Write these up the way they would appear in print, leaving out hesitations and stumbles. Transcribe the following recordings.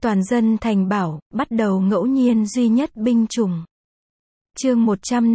Toàn dân thành bảo, bắt đầu ngẫu nhiên duy nhất binh chủng. Chương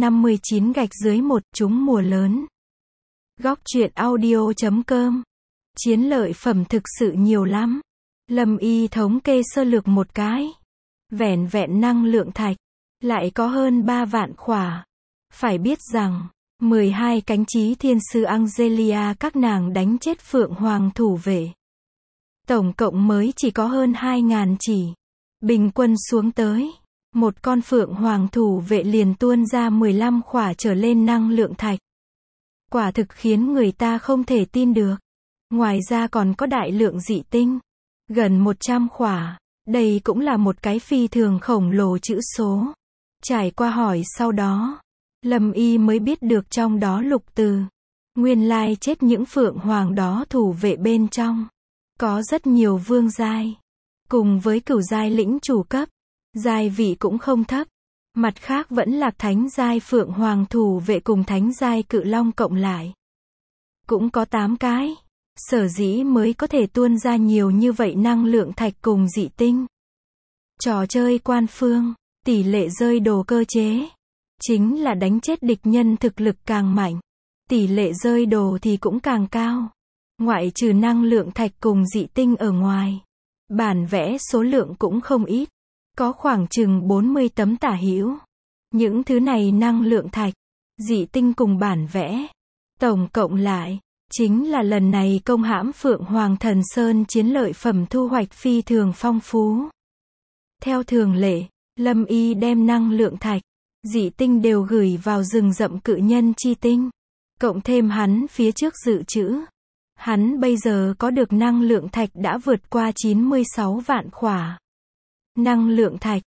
159-1 chúng mùa lớn. Góc truyện audio.com. Chiến lợi phẩm thực sự nhiều lắm. Lâm Y thống kê sơ lược một cái. Vẻn vẹn năng lượng thạch, lại có hơn 3 vạn khỏa. Phải biết rằng, 12 cánh chí thiên sư Angelia các nàng đánh chết Phượng Hoàng thủ vệ. Tổng cộng mới chỉ có hơn 2.000 chỉ. Bình quân xuống tới, một con Phượng Hoàng thủ vệ liền tuôn ra 15 khỏa trở lên năng lượng thạch. Quả thực khiến người ta không thể tin được. Ngoài ra còn có đại lượng dị tinh, gần 100 khỏa. Đây cũng là một cái phi thường khổng lồ chữ số. Trải qua hỏi sau đó, Lâm Y mới biết được trong đó lục từ. Nguyên lai chết những Phượng Hoàng đó thủ vệ bên trong. Có rất nhiều vương giai. Cùng với cửu giai lĩnh chủ cấp. Giai vị cũng không thấp. Mặt khác vẫn là thánh giai Phượng Hoàng thủ vệ cùng thánh giai Cự Long cộng lại. Cũng có 8 cái. Sở dĩ mới có thể tuôn ra nhiều như vậy năng lượng thạch cùng dị tinh. Trò chơi quan phương, tỷ lệ rơi đồ cơ chế. Chính là đánh chết địch nhân thực lực càng mạnh. Tỷ lệ rơi đồ thì cũng càng cao. Ngoại trừ năng lượng thạch cùng dị tinh ở ngoài. Bản vẽ số lượng cũng không ít. Có khoảng chừng 40 tấm tả hữu. Những thứ này năng lượng thạch, dị tinh cùng bản vẽ. Tổng cộng lại, chính là lần này công hãm Phượng Hoàng Thần Sơn chiến lợi phẩm thu hoạch phi thường phong phú. Theo thường lệ, Lâm Y đem năng lượng thạch, dị tinh đều gửi vào rừng rậm cự nhân chi tinh. Cộng thêm hắn phía trước dự trữ. Hắn bây giờ có được năng lượng thạch đã vượt qua 96 vạn khỏa. Năng lượng thạch,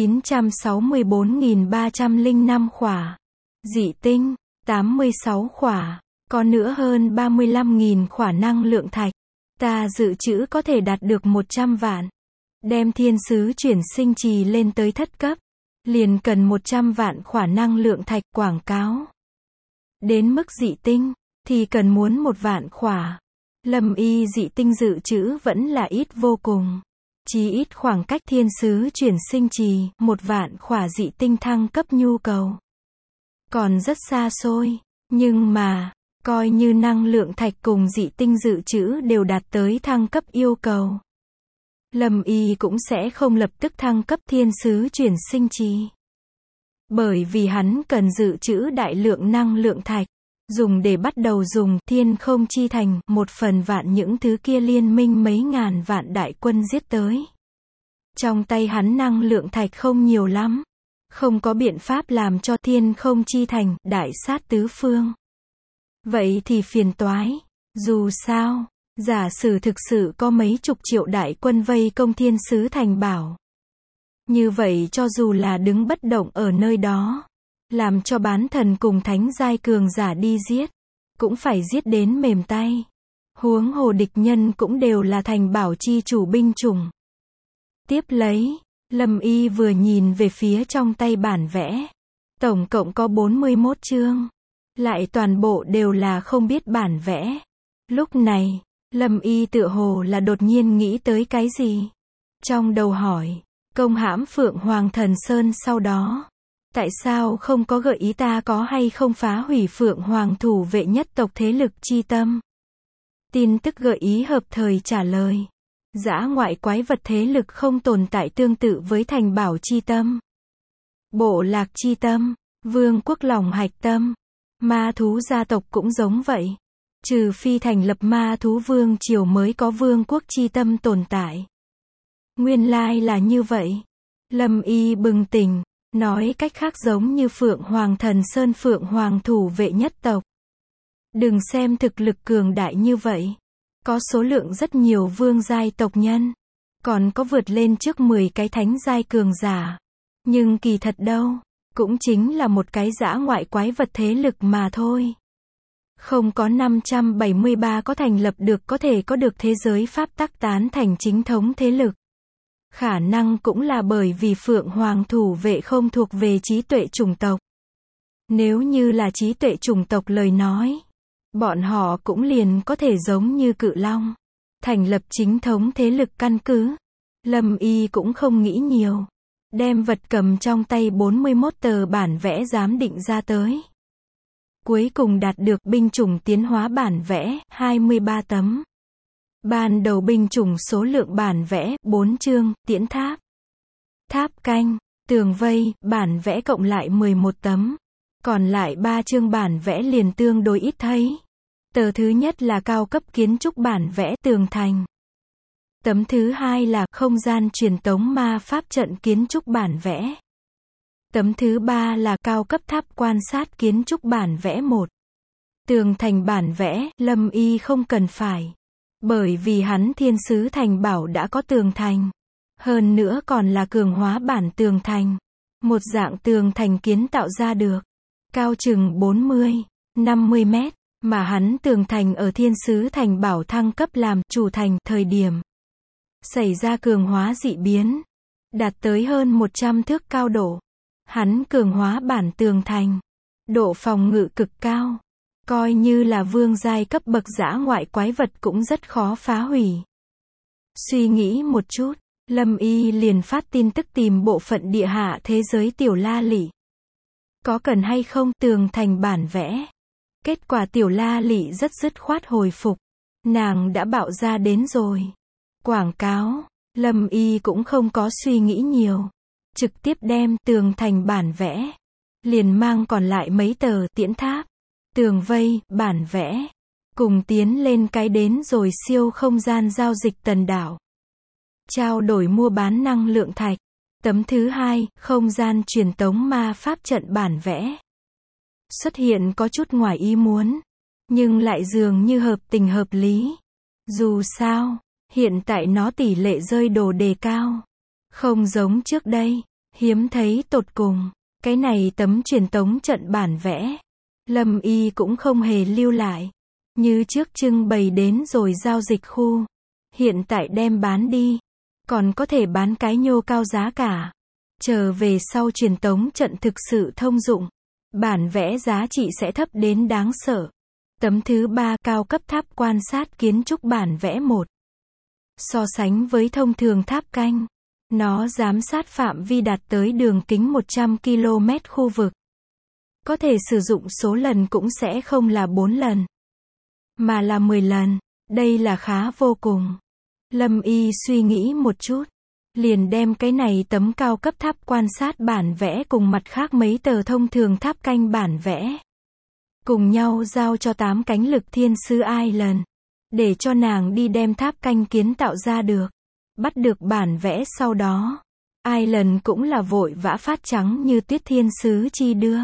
964.305 khỏa. Dị tinh, 86 khỏa. Có nữa hơn 35.000 khỏa năng lượng thạch. Ta dự trữ có thể đạt được 100 vạn. Đem thiên sứ chuyển sinh trì lên tới thất cấp. Liền cần 100 vạn khỏa năng lượng thạch quảng cáo. Đến mức dị tinh, thì cần muốn 1 vạn khỏa. Lâm Y dị tinh dự trữ vẫn là ít vô cùng. Chí ít khoảng cách thiên sứ chuyển sinh trì, 1 vạn khỏa dị tinh thăng cấp nhu cầu. Còn rất xa xôi, nhưng mà, coi như năng lượng thạch cùng dị tinh dự trữ đều đạt tới thăng cấp yêu cầu. Lâm Y cũng sẽ không lập tức thăng cấp thiên sứ chuyển sinh trì. Bởi vì hắn cần dự trữ đại lượng năng lượng thạch. Dùng để bắt đầu dùng thiên không chi thành 1/1000 những thứ kia liên minh mấy ngàn vạn đại quân giết tới. Trong tay hắn năng lượng thạch không nhiều lắm. Không có biện pháp làm cho thiên không chi thành đại sát tứ phương. Vậy thì phiền toái. Dù sao, giả sử thực sự có mấy chục triệu đại quân vây công thiên sứ thành bảo. Như vậy cho dù là đứng bất động ở nơi đó. Làm cho bán thần cùng thánh giai cường giả đi giết. Cũng phải giết đến mềm tay. Huống hồ địch nhân cũng đều là thành bảo chi chủ binh chủng. Tiếp lấy, Lâm Y vừa nhìn về phía trong tay bản vẽ. Tổng cộng có 41 chương. Lại toàn bộ đều là không biết bản vẽ. Lúc này, Lâm Y tựa hồ là đột nhiên nghĩ tới cái gì. Trong đầu hỏi, công hãm Phượng Hoàng Thần Sơn sau đó. Tại sao không có gợi ý ta có hay không phá hủy Phượng Hoàng thủ vệ nhất tộc thế lực chi tâm? Tin tức gợi ý hợp thời trả lời. Dã ngoại quái vật thế lực không tồn tại tương tự với thành bảo chi tâm. Bộ lạc chi tâm, vương quốc lòng hạch tâm. Ma thú gia tộc cũng giống vậy. Trừ phi thành lập ma thú vương triều mới có vương quốc chi tâm tồn tại. Nguyên lai là như vậy. Lâm Y bừng tỉnh. Nói cách khác giống như Phượng Hoàng Thần Sơn Phượng Hoàng thủ vệ nhất tộc. Đừng xem thực lực cường đại như vậy. Có số lượng rất nhiều vương giai tộc nhân. Còn có vượt lên trước 10 cái thánh giai cường giả. Nhưng kỳ thật đâu, cũng chính là một cái dã ngoại quái vật thế lực mà thôi. Không có 573 có thành lập được có thể có được thế giới pháp tắc tán thành chính thống thế lực. Khả năng cũng là bởi vì Phượng Hoàng thủ vệ không thuộc về trí tuệ chủng tộc. Nếu như là trí tuệ chủng tộc lời nói, bọn họ cũng liền có thể giống như Cự Long, thành lập chính thống thế lực căn cứ. Lâm Y cũng không nghĩ nhiều. Đem vật cầm trong tay 41 tờ bản vẽ giám định ra tới. Cuối cùng đạt được binh chủng tiến hóa bản vẽ, 23 tấm. Ban đầu binh chủng số lượng bản vẽ, 4 chương, tiễn tháp. Tháp canh, tường vây, bản vẽ cộng lại 11 tấm. Còn lại 3 chương bản vẽ liền tương đối ít thấy. Tờ thứ nhất là cao cấp kiến trúc bản vẽ tường thành. Tấm thứ hai là không gian truyền tống ma pháp trận kiến trúc bản vẽ. Tấm thứ ba là cao cấp tháp quan sát kiến trúc bản vẽ 1. Tường thành bản vẽ, Lâm Y không cần phải. Bởi vì hắn Thiên Sứ Thành Bảo đã có tường thành. Hơn nữa còn là cường hóa bản tường thành. Một dạng tường thành kiến tạo ra được. Cao chừng 40, 50 mét. Mà hắn tường thành ở Thiên Sứ Thành Bảo thăng cấp làm chủ thành thời điểm. Xảy ra cường hóa dị biến. Đạt tới hơn 100 thước cao độ. Hắn cường hóa bản tường thành. Độ phòng ngự cực cao. Coi như là vương giai cấp bậc dã ngoại quái vật cũng rất khó phá hủy. Suy nghĩ một chút, Lâm Y liền phát tin tức tìm bộ phận địa hạ thế giới Tiểu La Lị. Có cần hay không tường thành bản vẽ? Kết quả Tiểu La Lị rất dứt khoát hồi phục. Nàng đã bạo ra đến rồi. Quảng cáo, Lâm Y cũng không có suy nghĩ nhiều. Trực tiếp đem tường thành bản vẽ. Liền mang còn lại mấy tờ tiễn tháp, tường vây, bản vẽ. Cùng tiến lên cái đến rồi siêu không gian giao dịch Tần Đảo. Trao đổi mua bán năng lượng thạch. Tấm thứ hai, không gian truyền tống ma pháp trận bản vẽ. Xuất hiện có chút ngoài ý muốn. Nhưng lại dường như hợp tình hợp lý. Dù sao, hiện tại nó tỷ lệ rơi đồ đề cao. Không giống trước đây. Hiếm thấy tột cùng. Cái này tấm truyền tống trận bản vẽ. Lâm Y cũng không hề lưu lại. Như trước trưng bày đến rồi giao dịch khu. Hiện tại đem bán đi. Còn có thể bán cái nhô cao giá cả. Chờ về sau truyền tống trận thực sự thông dụng. Bản vẽ giá trị sẽ thấp đến đáng sợ. Tấm thứ ba cao cấp tháp quan sát kiến trúc bản vẽ 1. So sánh với thông thường tháp canh. Nó giám sát phạm vi đạt tới đường kính 100 km khu vực. Có thể sử dụng số lần cũng sẽ không là 4 lần. Mà là 10 lần. Đây là khá vô cùng. Lâm Y suy nghĩ một chút. Liền đem cái này tấm cao cấp tháp quan sát bản vẽ cùng mặt khác mấy tờ thông thường tháp canh bản vẽ. Cùng nhau giao cho 8 cánh lực thiên sứ Island. Để cho nàng đi đem tháp canh kiến tạo ra được. Bắt được bản vẽ sau đó. Island cũng là vội vã phát trắng như tuyết thiên sứ chi đưa.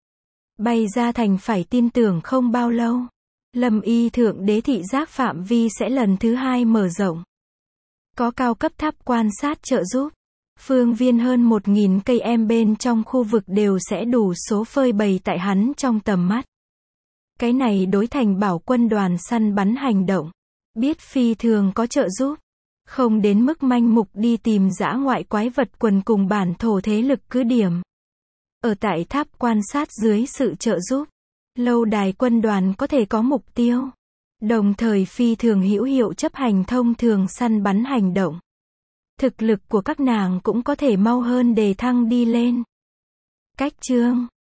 Bay ra thành phải tin tưởng không bao lâu. Lâm Y thượng đế thị giác phạm vi sẽ lần thứ 2 mở rộng. Có cao cấp tháp quan sát trợ giúp. Phương viên hơn 1000 cây em bên trong khu vực đều sẽ đủ số phơi bày tại hắn trong tầm mắt. Cái này đối thành bảo quân đoàn săn bắn hành động. Biết phi thường có trợ giúp. Không đến mức manh mục đi tìm dã ngoại quái vật quần cùng bản thổ thế lực cứ điểm. Ở tại tháp quan sát dưới sự trợ giúp. Lâu đài quân đoàn có thể có mục tiêu. Đồng thời phi thường hữu hiệu chấp hành thông thường săn bắn hành động. Thực lực của các nàng cũng có thể mau hơn đề thăng đi lên. Cách chương